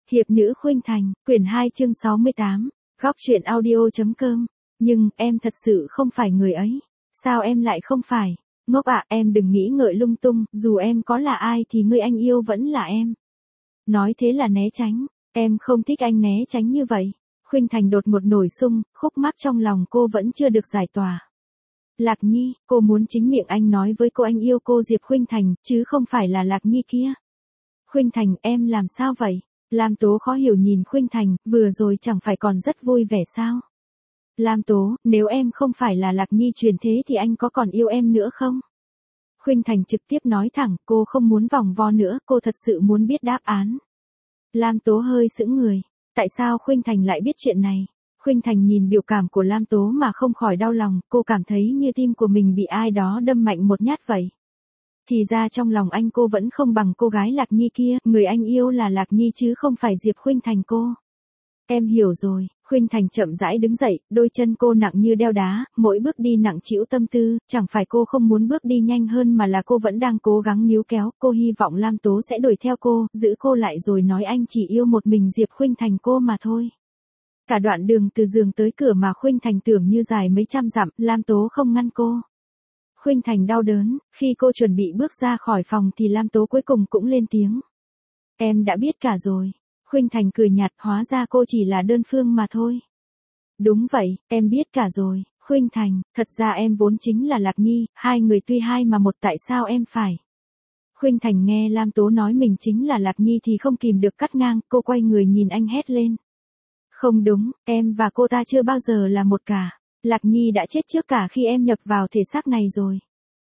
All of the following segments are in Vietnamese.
Hiệp nữ Khuynh Thành, quyển 2 chương 68, góc truyện audio.com. Nhưng, em thật sự không phải người ấy. Sao em lại không phải? Ngốc ạ, em đừng nghĩ ngợi lung tung, dù em có là ai thì người anh yêu vẫn là em. Nói thế là né tránh, em không thích anh né tránh như vậy. Khuynh Thành đột ngột nổi sung, khúc mắc trong lòng cô vẫn chưa được giải tỏa. Lạc Nhi, cô muốn chính miệng anh nói với cô anh yêu cô Diệp Khuynh Thành, chứ không phải là Lạc Nhi kia. Khuynh Thành, em làm sao vậy? Lam Tố khó hiểu nhìn Khuynh Thành, vừa rồi chẳng phải còn rất vui vẻ sao? Lam Tố, nếu em không phải là Lạc Nhi truyền thế thì anh có còn yêu em nữa không? Khuynh Thành trực tiếp nói thẳng, cô không muốn vòng vo nữa, cô thật sự muốn biết đáp án. Lam Tố hơi sững người, tại sao Khuynh Thành lại biết chuyện này? Khuynh Thành nhìn biểu cảm của Lam Tố mà không khỏi đau lòng, cô cảm thấy như tim của mình bị ai đó đâm mạnh một nhát vậy. Thì ra trong lòng anh cô vẫn không bằng cô gái Lạc Nhi kia, người anh yêu là Lạc Nhi chứ không phải Diệp Khuynh Thành cô. Em hiểu rồi, Khuynh Thành chậm rãi đứng dậy, đôi chân cô nặng như đeo đá, mỗi bước đi nặng trĩu tâm tư, chẳng phải cô không muốn bước đi nhanh hơn mà là cô vẫn đang cố gắng níu kéo, cô hy vọng Lam Tố sẽ đuổi theo cô, giữ cô lại rồi nói anh chỉ yêu một mình Diệp Khuynh Thành cô mà thôi. Cả đoạn đường từ giường tới cửa mà Khuynh Thành tưởng như dài mấy trăm dặm, Lam Tố không ngăn cô. Khuynh Thành đau đớn, khi cô chuẩn bị bước ra khỏi phòng thì Lam Tố cuối cùng cũng lên tiếng. Em đã biết cả rồi. Khuynh Thành cười nhạt, hóa ra cô chỉ là đơn phương mà thôi. Đúng vậy, em biết cả rồi. Khuynh Thành, thật ra em vốn chính là Lạc Nhi, hai người tuy hai mà một, tại sao em phải? Khuynh Thành nghe Lam Tố nói mình chính là Lạc Nhi thì không kìm được cắt ngang, cô quay người nhìn anh hét lên. Không đúng, em và cô ta chưa bao giờ là một cả. Lạc Nhi đã chết trước cả khi em nhập vào thể xác này rồi.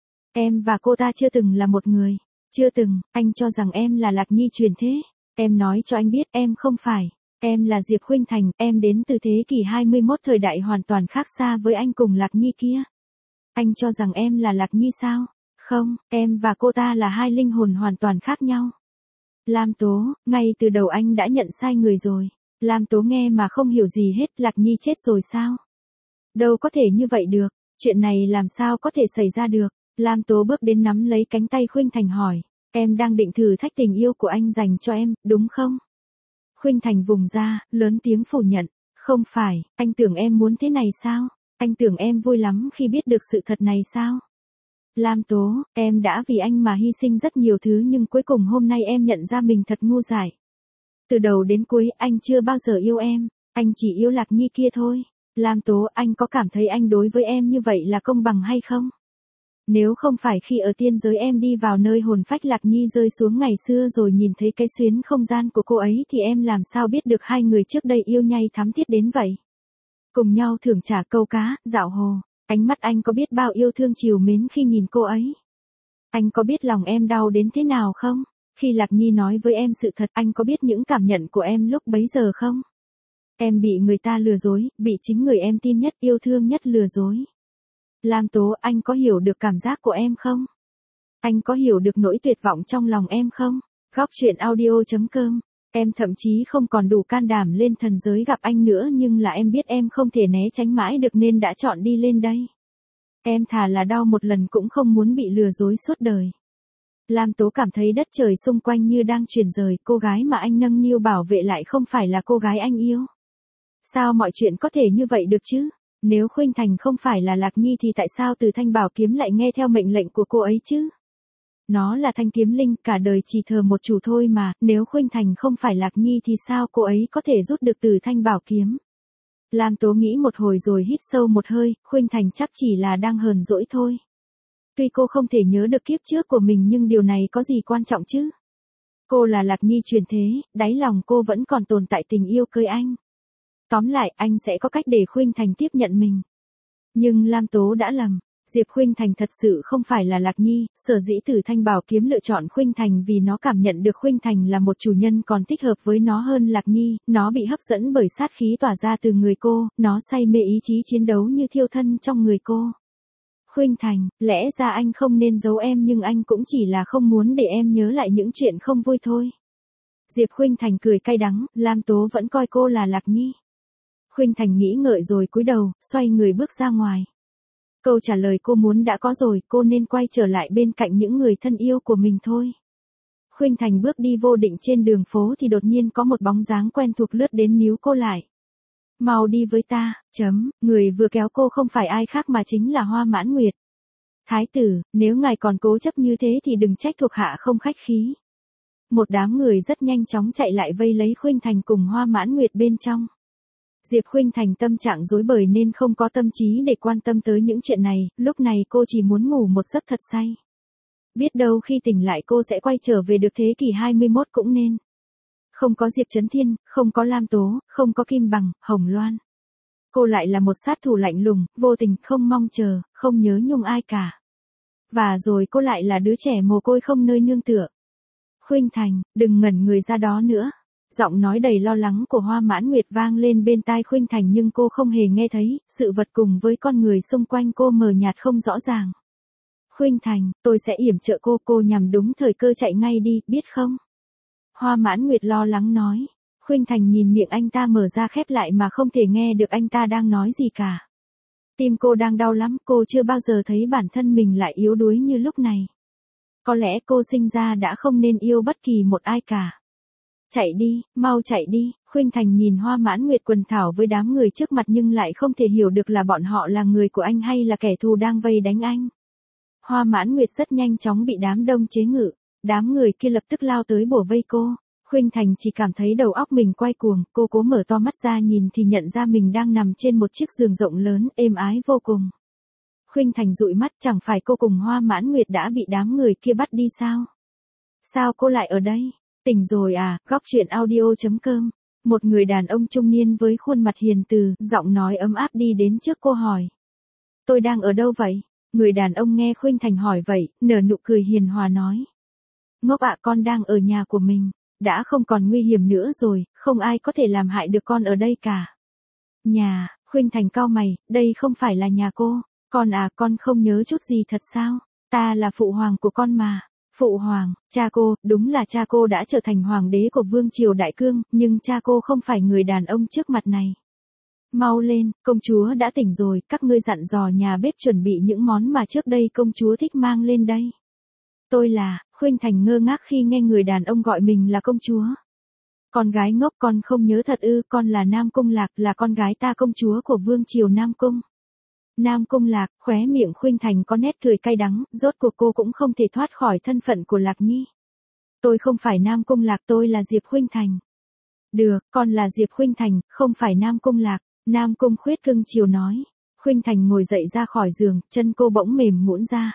Em và cô ta chưa từng là một người. Chưa từng, anh cho rằng em là Lạc Nhi truyền thế. Em nói cho anh biết em không phải. Em là Diệp Khuynh Thành, em đến từ thế kỷ 21 thời đại hoàn toàn khác xa với anh cùng Lạc Nhi kia. Anh cho rằng em là Lạc Nhi sao? Không, em và cô ta là hai linh hồn hoàn toàn khác nhau. Lam Tố, ngay từ đầu anh đã nhận sai người rồi. Lam Tố nghe mà không hiểu gì hết, Lạc Nhi chết rồi sao? Đâu có thể như vậy được, chuyện này làm sao có thể xảy ra được. Lam Tố bước đến nắm lấy cánh tay Khuynh Thành hỏi, em đang định thử thách tình yêu của anh dành cho em, đúng không? Khuynh Thành vùng ra, lớn tiếng phủ nhận, không phải, anh tưởng em muốn thế này sao? Anh tưởng em vui lắm khi biết được sự thật này sao? Lam Tố, em đã vì anh mà hy sinh rất nhiều thứ nhưng cuối cùng hôm nay em nhận ra mình thật ngu dại. Từ đầu đến cuối anh chưa bao giờ yêu em, anh chỉ yêu Lạc Nhi kia thôi. Lam Tố, anh có cảm thấy anh đối với em như vậy là công bằng hay không? Nếu không phải khi ở tiên giới em đi vào nơi hồn phách Lạc Nhi rơi xuống ngày xưa rồi nhìn thấy cái xuyến không gian của cô ấy thì em làm sao biết được hai người trước đây yêu nhau thắm thiết đến vậy? Cùng nhau thưởng trà câu cá, dạo hồ, ánh mắt anh có biết bao yêu thương trìu mến khi nhìn cô ấy? Anh có biết lòng em đau đến thế nào không? Khi Lạc Nhi nói với em sự thật, anh có biết những cảm nhận của em lúc bấy giờ không? Em bị người ta lừa dối, bị chính người em tin nhất, yêu thương nhất lừa dối. Lam Tố, anh có hiểu được cảm giác của em không? Anh có hiểu được nỗi tuyệt vọng trong lòng em không? Góc truyện audio.com. Em thậm chí không còn đủ can đảm lên thần giới gặp anh nữa nhưng là em biết em không thể né tránh mãi được nên đã chọn đi lên đây. Em thà là đau một lần cũng không muốn bị lừa dối suốt đời. Lam Tố cảm thấy đất trời xung quanh như đang chuyển rời, cô gái mà anh nâng niu bảo vệ lại không phải là cô gái anh yêu. Sao mọi chuyện có thể như vậy được chứ? Nếu Khuynh Thành không phải là Lạc Nhi thì tại sao Từ Thanh Bảo Kiếm lại nghe theo mệnh lệnh của cô ấy chứ? Nó là thanh kiếm linh, cả đời chỉ thờ một chủ thôi mà, nếu Khuynh Thành không phải Lạc Nhi thì sao cô ấy có thể rút được Từ Thanh Bảo Kiếm? Lam Tố nghĩ một hồi rồi hít sâu một hơi, Khuynh Thành chắc chỉ là đang hờn dỗi thôi. Tuy cô không thể nhớ được kiếp trước của mình nhưng điều này có gì quan trọng chứ? Cô là Lạc Nhi truyền thế, đáy lòng cô vẫn còn tồn tại tình yêu cưới anh. Tóm lại, anh sẽ có cách để Khuynh Thành tiếp nhận mình. Nhưng Lam Tố đã lầm. Diệp Khuynh Thành thật sự không phải là Lạc Nhi, sở dĩ Từ Thanh Bảo Kiếm lựa chọn Khuynh Thành vì nó cảm nhận được Khuynh Thành là một chủ nhân còn thích hợp với nó hơn Lạc Nhi, nó bị hấp dẫn bởi sát khí tỏa ra từ người cô, nó say mê ý chí chiến đấu như thiêu thân trong người cô. Khuynh Thành, lẽ ra anh không nên giấu em nhưng anh cũng chỉ là không muốn để em nhớ lại những chuyện không vui thôi. Diệp Khuynh Thành cười cay đắng, Lam Tố vẫn coi cô là Lạc Nhi. Khuynh Thành nghĩ ngợi rồi cúi đầu, xoay người bước ra ngoài. Câu trả lời cô muốn đã có rồi, cô nên quay trở lại bên cạnh những người thân yêu của mình thôi. Khuynh Thành bước đi vô định trên đường phố thì đột nhiên có một bóng dáng quen thuộc lướt đến níu cô lại. Mau đi với ta, người vừa kéo cô không phải ai khác mà chính là Hoa Mãn Nguyệt. Thái tử, nếu ngài còn cố chấp như thế thì đừng trách thuộc hạ không khách khí. Một đám người rất nhanh chóng chạy lại vây lấy Khuynh Thành cùng Hoa Mãn Nguyệt bên trong. Diệp Khuynh Thành tâm trạng rối bời nên không có tâm trí để quan tâm tới những chuyện này, lúc này cô chỉ muốn ngủ một giấc thật say. Biết đâu khi tỉnh lại cô sẽ quay trở về được thế kỷ 21 cũng nên. Không có Diệp Chấn Thiên, không có Lam Tố, không có Kim Bằng, Hồng Loan. Cô lại là một sát thủ lạnh lùng, vô tình, không mong chờ, không nhớ nhung ai cả. Và rồi cô lại là đứa trẻ mồ côi không nơi nương tựa. Khuynh Thành, đừng ngẩn người ra đó nữa. Giọng nói đầy lo lắng của Hoa Mãn Nguyệt vang lên bên tai Khuynh Thành nhưng cô không hề nghe thấy, sự vật cùng với con người xung quanh cô mờ nhạt không rõ ràng. Khuynh Thành, tôi sẽ yểm trợ cô nhằm đúng thời cơ chạy ngay đi, biết không? Hoa Mãn Nguyệt lo lắng nói. Khuynh Thành nhìn miệng anh ta mở ra khép lại mà không thể nghe được anh ta đang nói gì cả. Tim cô đang đau lắm, cô chưa bao giờ thấy bản thân mình lại yếu đuối như lúc này. Có lẽ cô sinh ra đã không nên yêu bất kỳ một ai cả. Chạy đi, mau chạy đi, Khuynh Thành nhìn Hoa Mãn Nguyệt quần thảo với đám người trước mặt nhưng lại không thể hiểu được là bọn họ là người của anh hay là kẻ thù đang vây đánh anh. Hoa Mãn Nguyệt rất nhanh chóng bị đám đông chế ngự, đám người kia lập tức lao tới bủa vây cô. Khuynh Thành chỉ cảm thấy đầu óc mình quay cuồng, cô cố mở to mắt ra nhìn thì nhận ra mình đang nằm trên một chiếc giường rộng lớn, êm ái vô cùng. Khuynh Thành dụi mắt, chẳng phải cô cùng Hoa Mãn Nguyệt đã bị đám người kia bắt đi sao? Sao cô lại ở đây? Tỉnh rồi à? Góc truyện audio.com. Một người đàn ông trung niên với khuôn mặt hiền từ, giọng nói ấm áp đi đến trước cô hỏi. Tôi đang ở đâu vậy? Người đàn ông nghe Khuynh Thành hỏi vậy, nở nụ cười hiền hòa nói. Ngốc ạ, con đang ở nhà của mình. Đã không còn nguy hiểm nữa rồi, không ai có thể làm hại được con ở đây cả. Nhà, Khuynh Thành cau mày, đây không phải là nhà cô. Con à, con không nhớ chút gì thật sao? Ta là phụ hoàng của con mà. Phụ hoàng, cha cô, đúng là cha cô đã trở thành hoàng đế của vương triều Đại Cương, nhưng cha cô không phải người đàn ông trước mặt này. Mau lên, công chúa đã tỉnh rồi, các ngươi dặn dò nhà bếp chuẩn bị những món mà trước đây công chúa thích mang lên đây. Tôi là, Khuynh Thành ngơ ngác khi nghe người đàn ông gọi mình là công chúa. Con gái ngốc, con không nhớ thật ư? Con là Nam Cung Lạc, là con gái ta công chúa của vương triều Nam Cung. Nam Cung Lạc, khóe miệng Khuynh Thành có nét cười cay đắng, rốt cuộc cô cũng không thể thoát khỏi thân phận của Lạc Nhi. Tôi không phải Nam Cung Lạc, tôi là Diệp Khuynh Thành. Được, con là Diệp Khuynh Thành, không phải Nam Cung Lạc. Nam Cung Khuyết cưng chiều nói. Khuynh Thành ngồi dậy ra khỏi giường, chân cô bỗng mềm nhũn ra.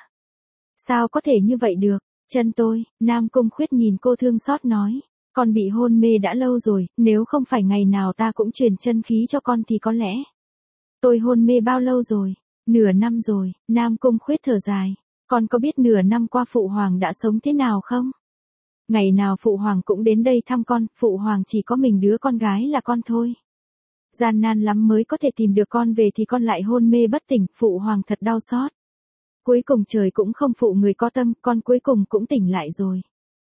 Sao có thể như vậy được? Chân tôi, Nam Cung Khuyết nhìn cô thương xót nói. Con bị hôn mê đã lâu rồi, nếu không phải ngày nào ta cũng truyền chân khí cho con thì có lẽ. Tôi hôn mê bao lâu rồi? Nửa năm rồi, Nam Cung Khuyết thở dài. Con có biết nửa năm qua phụ hoàng đã sống thế nào không? Ngày nào phụ hoàng cũng đến đây thăm con, phụ hoàng chỉ có mình đứa con gái là con thôi. Gian nan lắm mới có thể tìm được con về thì con lại hôn mê bất tỉnh, phụ hoàng thật đau xót. Cuối cùng trời cũng không phụ người có tâm, con cuối cùng cũng tỉnh lại rồi.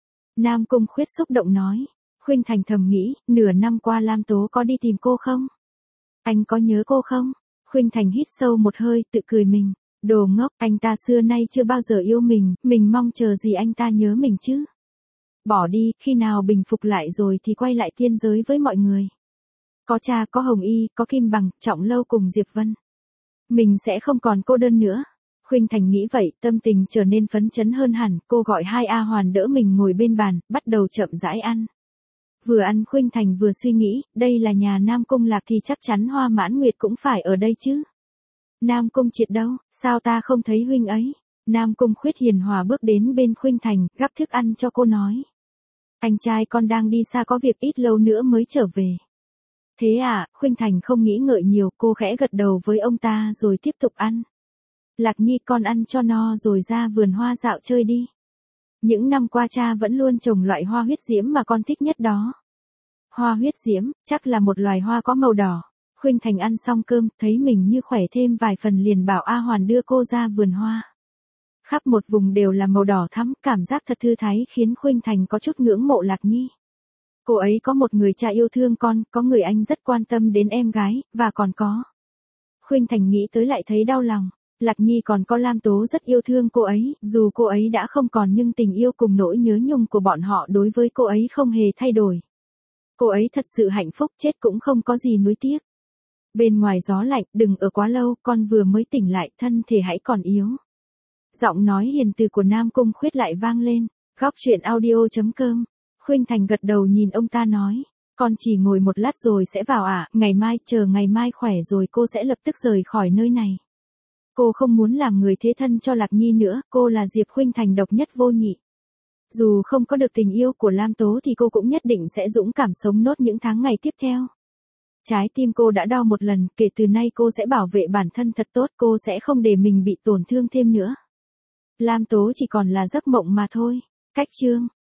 Nam Cung Khuyết xúc động nói. Khuynh Thành thầm nghĩ, nửa năm qua Lam Tố có đi tìm cô không? Anh có nhớ cô không? Khuynh Thành hít sâu một hơi, tự cười mình. Đồ ngốc, anh ta xưa nay chưa bao giờ yêu mình mong chờ gì anh ta nhớ mình chứ? Bỏ đi, khi nào bình phục lại rồi thì quay lại tiên giới với mọi người. Có cha, có Hồng Y, có Kim Bằng, Trọng Lâu cùng Diệp Vân. Mình sẽ không còn cô đơn nữa. Khuynh Thành nghĩ vậy, tâm tình trở nên phấn chấn hơn hẳn, cô gọi hai A Hoàn đỡ mình ngồi bên bàn, bắt đầu chậm rãi ăn. Vừa ăn Khuynh Thành vừa suy nghĩ, đây là nhà Nam Cung Lạc thì chắc chắn Hoa Mãn Nguyệt cũng phải ở đây chứ. Nam Cung Triệt đâu, sao ta không thấy huynh ấy? Nam Cung Khuyết hiền hòa bước đến bên Khuynh Thành, gắp thức ăn cho cô nói. Anh trai con đang đi xa có việc ít lâu nữa mới trở về. Thế à, Khuynh Thành không nghĩ ngợi nhiều, cô khẽ gật đầu với ông ta rồi tiếp tục ăn. Lạc Nhi, con ăn cho no rồi ra vườn hoa dạo chơi đi. Những năm qua cha vẫn luôn trồng loại hoa huyết diễm mà con thích nhất đó. Hoa huyết diễm, chắc là một loài hoa có màu đỏ. Khuynh Thành ăn xong cơm, thấy mình như khỏe thêm vài phần liền bảo A Hoàn đưa cô ra vườn hoa. Khắp một vùng đều là màu đỏ thắm, cảm giác thật thư thái khiến Khuynh Thành có chút ngưỡng mộ Lạc Nhi. Cô ấy có một người cha yêu thương con, có người anh rất quan tâm đến em gái, và còn có. Khuynh Thành nghĩ tới lại thấy đau lòng. Lạc Nhi còn có Lam Tố rất yêu thương cô ấy, dù cô ấy đã không còn nhưng tình yêu cùng nỗi nhớ nhung của bọn họ đối với cô ấy không hề thay đổi. Cô ấy thật sự hạnh phúc, chết cũng không có gì nuối tiếc. Bên ngoài gió lạnh, đừng ở quá lâu, con vừa mới tỉnh lại, thân thể hãy còn yếu. Giọng nói hiền từ của Nam Cung Khuyết lại vang lên. Góc truyện audio.com. Khuynh Thành gật đầu nhìn ông ta nói. Con chỉ ngồi một lát rồi sẽ vào ạ, ngày mai, chờ ngày mai khỏe rồi cô sẽ lập tức rời khỏi nơi này. Cô không muốn làm người thế thân cho Lạc Nhi nữa, cô là Diệp Khuynh Thành độc nhất vô nhị. Dù không có được tình yêu của Lam Tố thì cô cũng nhất định sẽ dũng cảm sống nốt những tháng ngày tiếp theo. Trái tim cô đã đau một lần, kể từ nay cô sẽ bảo vệ bản thân thật tốt, cô sẽ không để mình bị tổn thương thêm nữa. Lam Tố chỉ còn là giấc mộng mà thôi. Cách chương